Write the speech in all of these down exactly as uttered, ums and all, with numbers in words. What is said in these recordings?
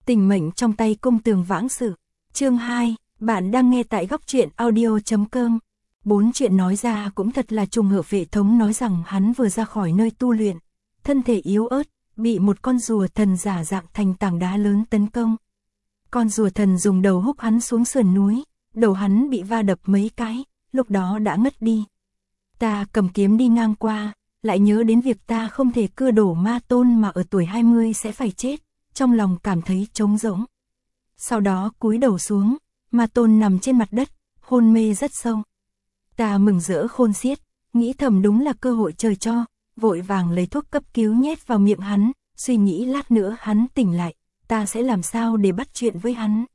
Tình mệnh trong tay cung tường vãng sự. Chương hai, bạn đang nghe tại góc truyện audio chấm com. Bốn chuyện nói ra cũng thật là trùng hợp. Vệ thống nói rằng hắn vừa ra khỏi nơi tu luyện, thân thể yếu ớt, bị một con rùa thần giả dạng thành tảng đá lớn tấn công. Con rùa thần dùng đầu húc hắn xuống sườn núi, đầu hắn bị va đập mấy cái, lúc đó đã ngất đi. Ta cầm kiếm đi ngang qua, lại nhớ đến việc ta không thể cưa đổ ma tôn mà ở tuổi hai mươi sẽ phải chết, trong lòng cảm thấy trống rỗng. Sau đó cúi đầu xuống, ma tôn nằm trên mặt đất, hôn mê rất sâu. Ta mừng rỡ khôn xiết, nghĩ thầm đúng là cơ hội trời cho, vội vàng lấy thuốc cấp cứu nhét vào miệng hắn, suy nghĩ lát nữa hắn tỉnh lại, ta sẽ làm sao để bắt chuyện với hắn.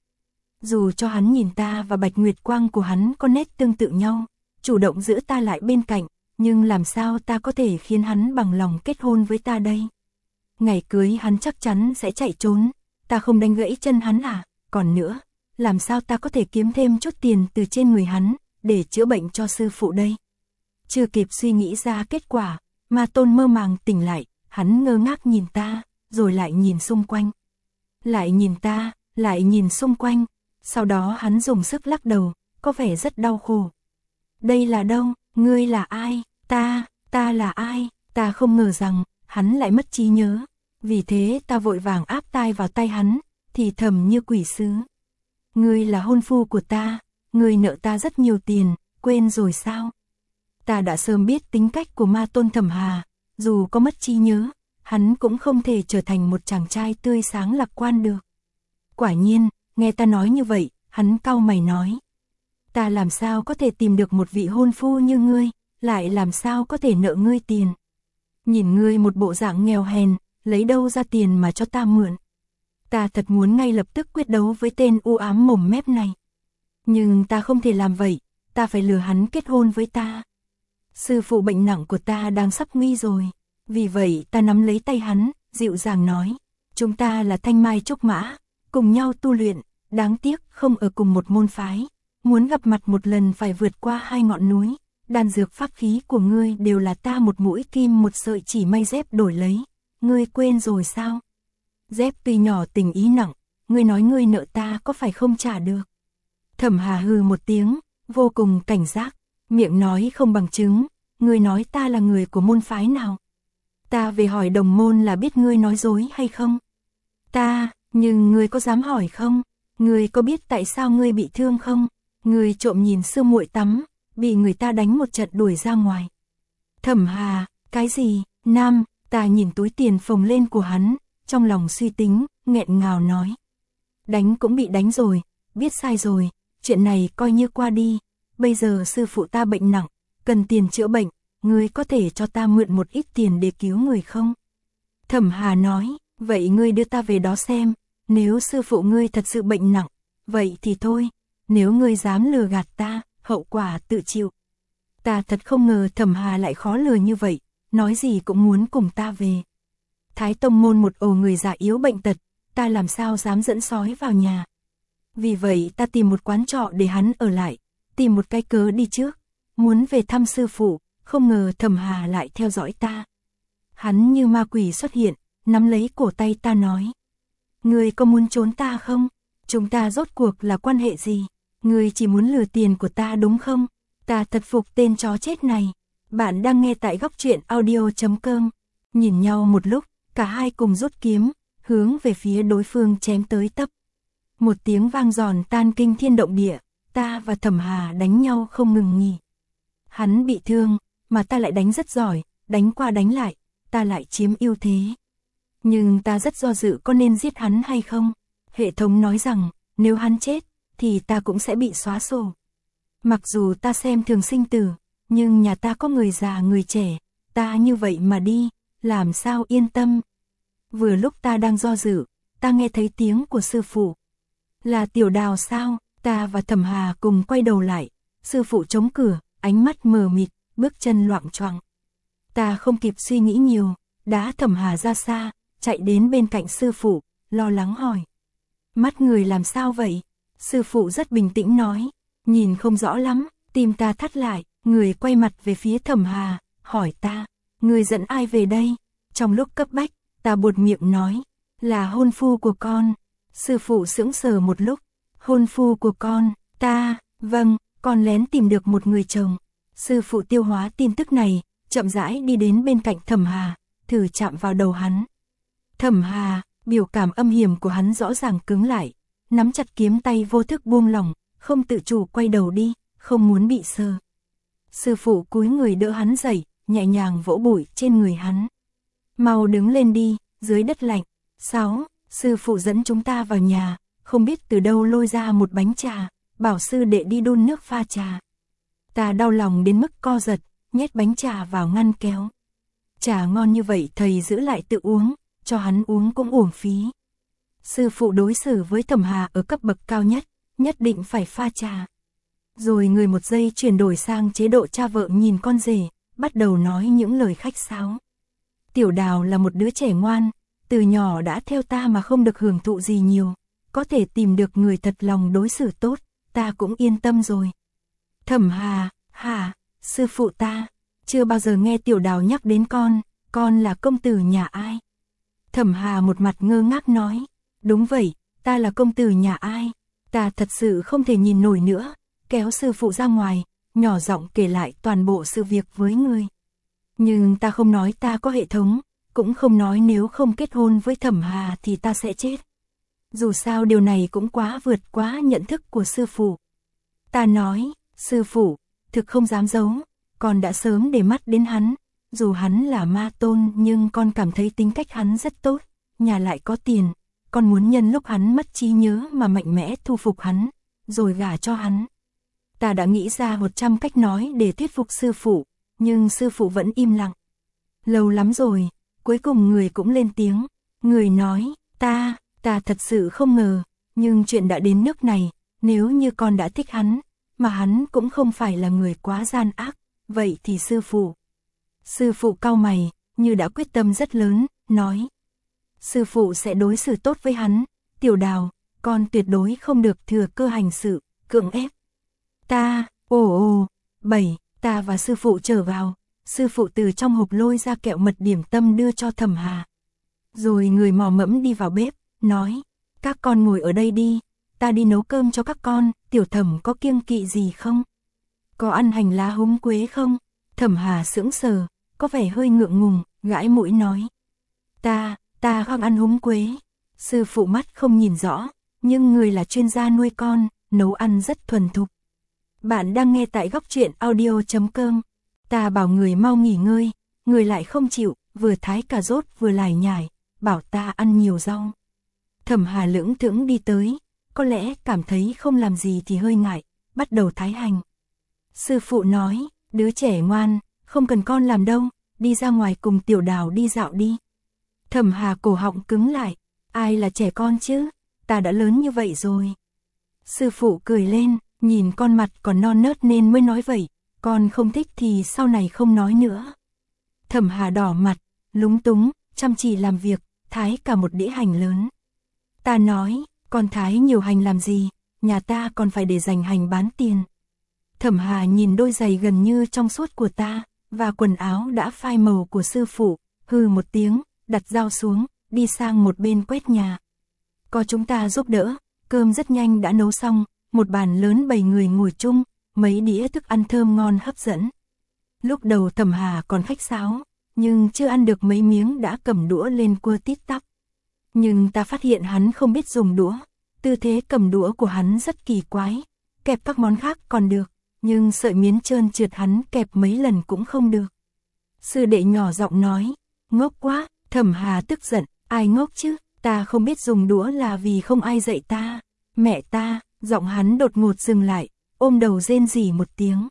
Dù cho hắn nhìn ta và bạch nguyệt quang của hắn có nét tương tự nhau, chủ động giữ ta lại bên cạnh, nhưng làm sao ta có thể khiến hắn bằng lòng kết hôn với ta đây? Ngày cưới hắn chắc chắn sẽ chạy trốn, ta không đánh gãy chân hắn à? Còn nữa, làm sao ta có thể kiếm thêm chút tiền từ trên người hắn, để chữa bệnh cho sư phụ đây? Chưa kịp suy nghĩ ra kết quả, ma tôn mơ màng tỉnh lại, hắn ngơ ngác nhìn ta, rồi lại nhìn xung quanh. Lại nhìn ta, lại nhìn xung quanh, sau đó hắn dùng sức lắc đầu, có vẻ rất đau khổ. Đây là đâu? Ngươi là ai? Ta, ta là ai? Ta không ngờ rằng, hắn lại mất trí nhớ. Vì thế ta vội vàng áp tai vào tay hắn, thì thầm như quỷ sứ. Ngươi là hôn phu của ta, ngươi nợ ta rất nhiều tiền, quên rồi sao? Ta đã sớm biết tính cách của ma tôn Thẩm Hà, dù có mất trí nhớ, hắn cũng không thể trở thành một chàng trai tươi sáng lạc quan được. Quả nhiên, nghe ta nói như vậy, hắn cau mày nói. Ta làm sao có thể tìm được một vị hôn phu như ngươi, lại làm sao có thể nợ ngươi tiền. Nhìn ngươi một bộ dạng nghèo hèn, lấy đâu ra tiền mà cho ta mượn. Ta thật muốn ngay lập tức quyết đấu với tên u ám mồm mép này. Nhưng ta không thể làm vậy, ta phải lừa hắn kết hôn với ta. Sư phụ bệnh nặng của ta đang sắp nguy rồi, vì vậy ta nắm lấy tay hắn, dịu dàng nói. Chúng ta là thanh mai trúc mã, cùng nhau tu luyện, đáng tiếc không ở cùng một môn phái. Muốn gặp mặt một lần phải vượt qua hai ngọn núi, đan dược pháp khí của ngươi đều là ta một mũi kim một sợi chỉ may dép đổi lấy. Ngươi quên rồi sao? Dép tuy nhỏ tình ý nặng, ngươi nói ngươi nợ ta có phải không trả được? Thẩm Hà hừ một tiếng, vô cùng cảnh giác, miệng nói không bằng chứng, ngươi nói ta là người của môn phái nào? Ta về hỏi đồng môn là biết ngươi nói dối hay không? Ta, nhưng ngươi có dám hỏi không? Ngươi có biết tại sao ngươi bị thương không? Ngươi trộm nhìn sư muội tắm, bị người ta đánh một trận đuổi ra ngoài. Thẩm Hà, cái gì? Nam, ta nhìn túi tiền phồng lên của hắn, trong lòng suy tính, nghẹn ngào nói. Đánh cũng bị đánh rồi, biết sai rồi, chuyện này coi như qua đi. Bây giờ sư phụ ta bệnh nặng, cần tiền chữa bệnh, ngươi có thể cho ta mượn một ít tiền để cứu người không? Thẩm Hà nói, vậy ngươi đưa ta về đó xem, nếu sư phụ ngươi thật sự bệnh nặng, vậy thì thôi, nếu ngươi dám lừa gạt ta, hậu quả tự chịu. Ta thật không ngờ Thẩm Hà lại khó lừa như vậy, nói gì cũng muốn cùng ta về. Thái tông môn một ổ người già yếu bệnh tật, ta làm sao dám dẫn sói vào nhà. Vì vậy ta tìm một quán trọ để hắn ở lại, tìm một cái cớ đi trước, muốn về thăm sư phụ, không ngờ Thẩm Hà lại theo dõi ta. Hắn như ma quỷ xuất hiện, nắm lấy cổ tay ta nói. Ngươi có muốn trốn ta không? Chúng ta rốt cuộc là quan hệ gì? Ngươi chỉ muốn lừa tiền của ta đúng không? Ta thật phục tên chó chết này. Bạn đang nghe tại góc truyện audio chấm com. Nhìn nhau một lúc, cả hai cùng rút kiếm, hướng về phía đối phương chém tới tấp. Một tiếng vang giòn tan kinh thiên động địa, ta và Thẩm Hà đánh nhau không ngừng nghỉ. Hắn bị thương, mà ta lại đánh rất giỏi, đánh qua đánh lại, ta lại chiếm ưu thế. Nhưng ta rất do dự có nên giết hắn hay không. Hệ thống nói rằng, nếu hắn chết, thì ta cũng sẽ bị xóa sổ. Mặc dù ta xem thường sinh tử, nhưng nhà ta có người già người trẻ, ta như vậy mà đi, làm sao yên tâm. Vừa lúc ta đang do dự, ta nghe thấy tiếng của sư phụ. Là Tiểu Đào sao? Ta và Thẩm Hà cùng quay đầu lại, sư phụ chống cửa, ánh mắt mờ mịt, bước chân loạng choạng. Ta không kịp suy nghĩ nhiều, đá Thẩm Hà ra xa, chạy đến bên cạnh sư phụ, lo lắng hỏi. Mắt người làm sao vậy? Sư phụ rất bình tĩnh nói, nhìn không rõ lắm, tim ta thắt lại, người quay mặt về phía Thẩm Hà, hỏi ta, người dẫn ai về đây? Trong lúc cấp bách, ta buột miệng nói, là hôn phu của con. Sư phụ sững sờ một lúc, hôn phu của con, ta, vâng, con lén tìm được một người chồng. Sư phụ tiêu hóa tin tức này, chậm rãi đi đến bên cạnh Thẩm Hà, thử chạm vào đầu hắn. Thẩm Hà, biểu cảm âm hiểm của hắn rõ ràng cứng lại, nắm chặt kiếm tay vô thức buông lỏng, không tự chủ quay đầu đi, không muốn bị sờ. Sư phụ cúi người đỡ hắn dậy, nhẹ nhàng vỗ bụi trên người hắn. Mau đứng lên đi, dưới đất lạnh. Sáu, sư phụ dẫn chúng ta vào nhà, không biết từ đâu lôi ra một bánh trà, bảo sư đệ đi đun nước pha trà. Ta đau lòng đến mức co giật, nhét bánh trà vào ngăn kéo. Trà ngon như vậy thầy giữ lại tự uống, cho hắn uống cũng uổng phí. Sư phụ đối xử với Thẩm Hà ở cấp bậc cao nhất, nhất định phải pha trà. Rồi người một giây chuyển đổi sang chế độ cha vợ nhìn con rể, bắt đầu nói những lời khách sáo. Tiểu Đào là một đứa trẻ ngoan, từ nhỏ đã theo ta mà không được hưởng thụ gì nhiều, có thể tìm được người thật lòng đối xử tốt, ta cũng yên tâm rồi. Thẩm Hà, hả, sư phụ ta, chưa bao giờ nghe Tiểu Đào nhắc đến con, con là công tử nhà ai? Thẩm Hà một mặt ngơ ngác nói, đúng vậy, ta là công tử nhà ai? Ta thật sự không thể nhìn nổi nữa, kéo sư phụ ra ngoài, nhỏ giọng kể lại toàn bộ sự việc với người. Nhưng ta không nói ta có hệ thống, cũng không nói nếu không kết hôn với Thẩm Hà thì ta sẽ chết. Dù sao điều này cũng quá vượt quá nhận thức của sư phụ. Ta nói, sư phụ, thực không dám giấu, con đã sớm để mắt đến hắn, dù hắn là ma tôn nhưng con cảm thấy tính cách hắn rất tốt, nhà lại có tiền, con muốn nhân lúc hắn mất trí nhớ mà mạnh mẽ thu phục hắn, rồi gả cho hắn. Ta đã nghĩ ra một trăm cách nói để thuyết phục sư phụ, nhưng sư phụ vẫn im lặng. Lâu lắm rồi, cuối cùng người cũng lên tiếng, người nói, ta, ta thật sự không ngờ, nhưng chuyện đã đến nước này, nếu như con đã thích hắn, mà hắn cũng không phải là người quá gian ác, vậy thì sư phụ. Sư phụ cau mày, như đã quyết tâm rất lớn, nói. Sư phụ sẽ đối xử tốt với hắn, Tiểu Đào, con tuyệt đối không được thừa cơ hành sự, cưỡng ép. Ta, ồ ồ, bảy, ta và sư phụ trở vào, sư phụ từ trong hộp lôi ra kẹo mật điểm tâm đưa cho Thẩm Hà. Rồi người mò mẫm đi vào bếp, nói, các con ngồi ở đây đi, ta đi nấu cơm cho các con, Tiểu Thẩm có kiêng kỵ gì không? Có ăn hành lá húng quế không? Thẩm Hà sững sờ, có vẻ hơi ngượng ngùng, gãi mũi nói. Ta, ta không ăn húng quế. Sư phụ mắt không nhìn rõ, nhưng người là chuyên gia nuôi con, nấu ăn rất thuần thục. Bạn đang nghe tại góc truyện audio chấm com. Ta bảo người mau nghỉ ngơi, người lại không chịu, vừa thái cà rốt vừa lải nhải, bảo ta ăn nhiều rau. Thẩm Hà lững thững đi tới, có lẽ cảm thấy không làm gì thì hơi ngại, bắt đầu thái hành. Sư phụ nói, đứa trẻ ngoan, không cần con làm đâu, đi ra ngoài cùng Tiểu Đào đi dạo đi. Thẩm Hà cổ họng cứng lại, ai là trẻ con chứ, ta đã lớn như vậy rồi. Sư phụ cười lên, nhìn con mặt còn non nớt nên mới nói vậy, con không thích thì sau này không nói nữa. Thẩm Hà đỏ mặt, lúng túng, chăm chỉ làm việc, thái cả một đĩa hành lớn. Ta nói, con thái nhiều hành làm gì, nhà ta còn phải để dành hành bán tiền. Thẩm Hà nhìn đôi giày gần như trong suốt của ta, và quần áo đã phai màu của sư phụ, hừ một tiếng, đặt dao xuống, đi sang một bên quét nhà. Có chúng ta giúp đỡ, cơm rất nhanh đã nấu xong, một bàn lớn bầy người ngồi chung, mấy đĩa thức ăn thơm ngon hấp dẫn. Lúc đầu Thẩm Hà còn khách sáo, nhưng chưa ăn được mấy miếng đã cầm đũa lên cua tít tắp. Nhưng ta phát hiện hắn không biết dùng đũa, tư thế cầm đũa của hắn rất kỳ quái, kẹp các món khác còn được, nhưng sợi miến trơn trượt hắn kẹp mấy lần cũng không được. Sư đệ nhỏ giọng nói, ngốc quá. Thẩm Hà tức giận, ai ngốc chứ, ta không biết dùng đũa là vì không ai dạy ta. Mẹ ta, giọng hắn đột ngột dừng lại, ôm đầu rên rỉ một tiếng.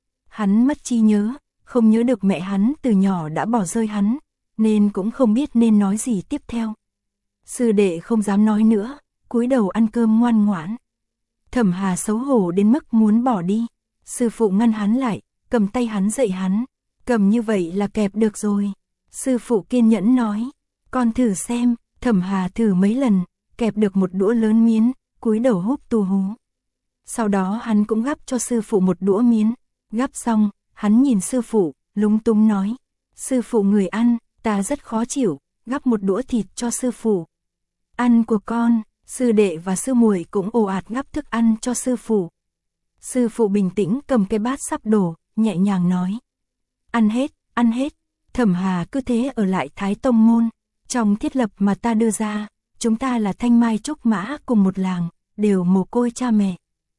Hắn mất trí nhớ, không nhớ được mẹ hắn từ nhỏ đã bỏ rơi hắn, nên cũng không biết nên nói gì tiếp theo. Sư đệ không dám nói nữa, cúi đầu ăn cơm ngoan ngoãn. Thẩm Hà xấu hổ đến mức muốn bỏ đi. Sư phụ ngăn hắn lại, cầm tay hắn dạy hắn, cầm như vậy là kẹp được rồi. Sư phụ kiên nhẫn nói, con thử xem. Thẩm Hà thử mấy lần, kẹp được một đũa lớn miến, cúi đầu húp tù hú. Sau đó hắn cũng gắp cho sư phụ một đũa miến, gắp xong, hắn nhìn sư phụ, lúng túng nói, sư phụ người ăn, ta rất khó chịu, gắp một đũa thịt cho sư phụ. Ăn của con, Sư đệ và sư muội cũng ồ ạt ngắp thức ăn cho sư phụ. Sư phụ bình tĩnh cầm cái bát sắp đổ, nhẹ nhàng nói. Ăn hết, ăn hết. Thẩm Hà cứ thế ở lại Thái Tông Môn. Trong thiết lập mà ta đưa ra, chúng ta là thanh mai trúc mã cùng một làng, đều mồ côi cha mẹ.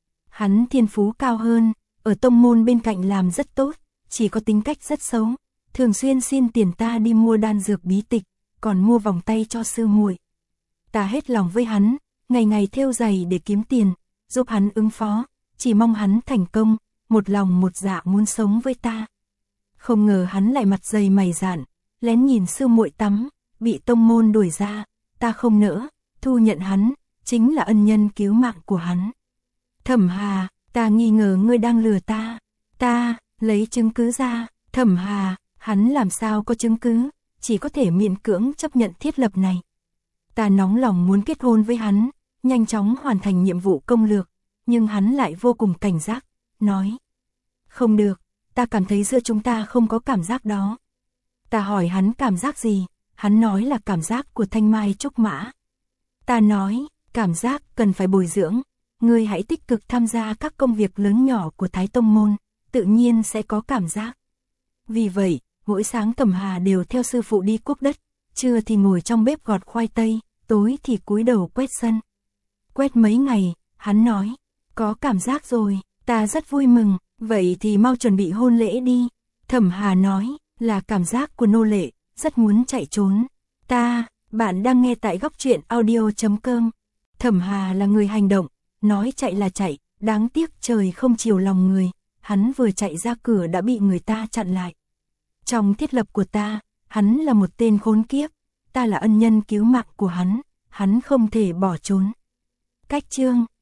Hắn thiên phú cao hơn, ở tông môn bên cạnh làm rất tốt, chỉ có tính cách rất xấu, thường xuyên xin tiền ta đi mua đan dược bí tịch, còn mua vòng tay cho sư muội. Ta hết lòng với hắn, ngày ngày thêu giày để kiếm tiền, giúp hắn ứng phó, chỉ mong hắn thành công, một lòng một dạ muốn sống với ta. Không ngờ hắn lại mặt dày mày dạn, lén nhìn sư muội tắm, bị tông môn đuổi ra, ta không nỡ, thu nhận hắn, chính là ân nhân cứu mạng của hắn. Thẩm Hà, ta nghi ngờ ngươi đang lừa ta. Ta, lấy chứng cứ ra. Thẩm Hà, hắn làm sao có chứng cứ, chỉ có thể miễn cưỡng chấp nhận thiết lập này. Ta nóng lòng muốn kết hôn với hắn, nhanh chóng hoàn thành nhiệm vụ công lược, nhưng hắn lại vô cùng cảnh giác, nói. Không được, ta cảm thấy giữa chúng ta không có cảm giác đó. Ta hỏi hắn cảm giác gì, hắn nói là cảm giác của thanh mai trúc mã. Ta nói, cảm giác cần phải bồi dưỡng, ngươi hãy tích cực tham gia các công việc lớn nhỏ của Thái Tông Môn, tự nhiên sẽ có cảm giác. Vì vậy, mỗi sáng Thẩm Hà đều theo sư phụ đi cuốc đất, trưa thì ngồi trong bếp gọt khoai tây, tối thì cúi đầu quét sân. Quét mấy ngày, hắn nói, có cảm giác rồi, ta rất vui mừng, vậy thì mau chuẩn bị hôn lễ đi. Thẩm Hà nói, là cảm giác của nô lệ, rất muốn chạy trốn. Ta, bạn đang nghe tại góc truyện audio chấm com. Thẩm Hà là người hành động, nói chạy là chạy, đáng tiếc trời không chiều lòng người, hắn vừa chạy ra cửa đã bị người ta chặn lại. Trong thiết lập của ta, hắn là một tên khốn kiếp, ta là ân nhân cứu mạng của hắn, hắn không thể bỏ trốn. Cách chương